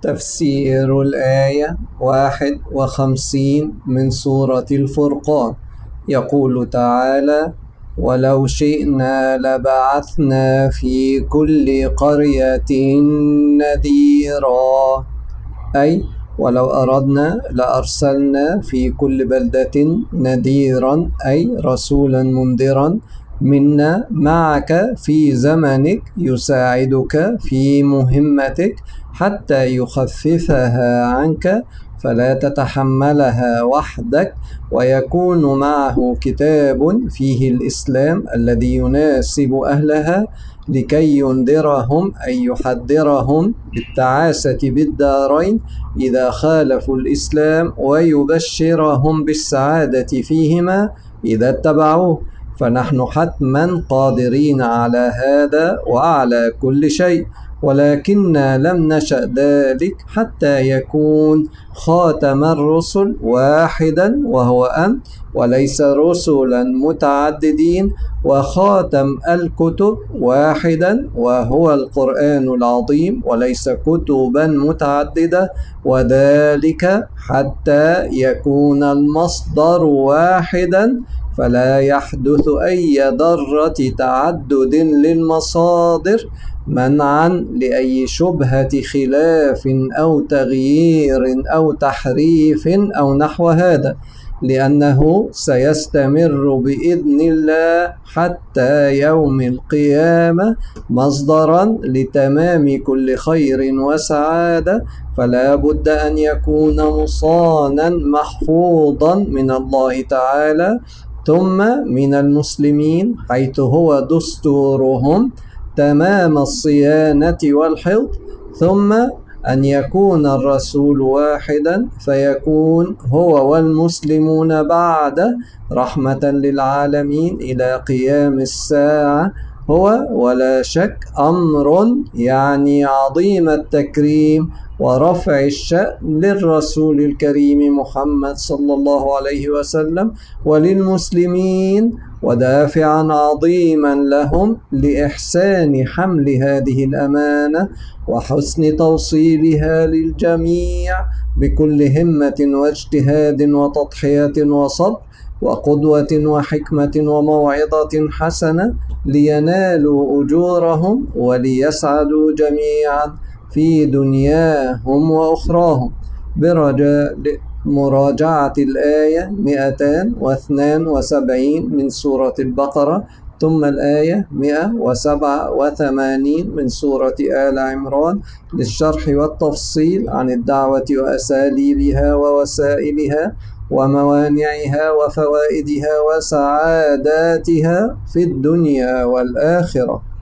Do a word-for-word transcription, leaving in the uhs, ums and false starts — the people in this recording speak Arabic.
تفسير الآية واحد وخمسين من سورة الفرقان. يقول تعالى: ولو شئنا لبعثنا في كل قرية نذيرا، أي ولو أردنا لأرسلنا في كل بلدة نذيرا، أي رسولا منذرا منا معك في زمنك يساعدك في مهمتك حتى يخففها عنك فلا تتحملها وحدك، ويكون معه كتاب فيه الإسلام الذي يناسب أهلها لكي ينذرهم أي يحذرهم بالتعاسة بالدارين إذا خالفوا الإسلام، ويبشرهم بالسعادة فيهما إذا اتبعوه. فنحن حتما قادرين على هذا وعلى كل شيء، ولكننا لم نشأ ذلك حتى يكون خاتم الرسل واحدا وهو أنت، وليس رسلا متعددين، وخاتم الكتب واحدا وهو القرآن العظيم، وليس كتبا متعددة، وذلك حتى يكون المصدر واحدا فلا يحدث أي ذرة تعدد للمصادر منعا لأي شبهة خلاف أو تغيير أو تحريف أو نحو هذا، لأنه سيستمر بإذن الله حتى يوم القيامة مصدرا لتمام كل خير وسعادة، فلا بد أن يكون مصانا محفوظا من الله تعالى ثم من المسلمين، حيث هو دستورهم تمام الصيانة والحفظ، ثم أن يكون الرسول واحدا فيكون هو والمسلمون بعده رحمة للعالمين إلى قيام الساعة. هو ولا شك أمر يعني عظيم التكريم ورفع الشأن للرسول الكريم محمد صلى الله عليه وسلم وللمسلمين، ودافعا عظيما لهم لإحسان حمل هذه الأمانة وحسن توصيلها للجميع بكل همة واجتهاد وتضحية وصبر وقدوة وحكمة وموعظة حسنة، لينالوا أجورهم وليسعدوا جميعا في دنياهم وأخراهم. برجاء مراجعة الآية مئتان واثنان وسبعين من سورة البقرة، ثم الآية مئة وسبعة وثمانين من سورة آل عمران للشرح والتفصيل عن الدعوة وأساليبها ووسائلها وموانعها وفوائدها وسعاداتها في الدنيا والآخرة.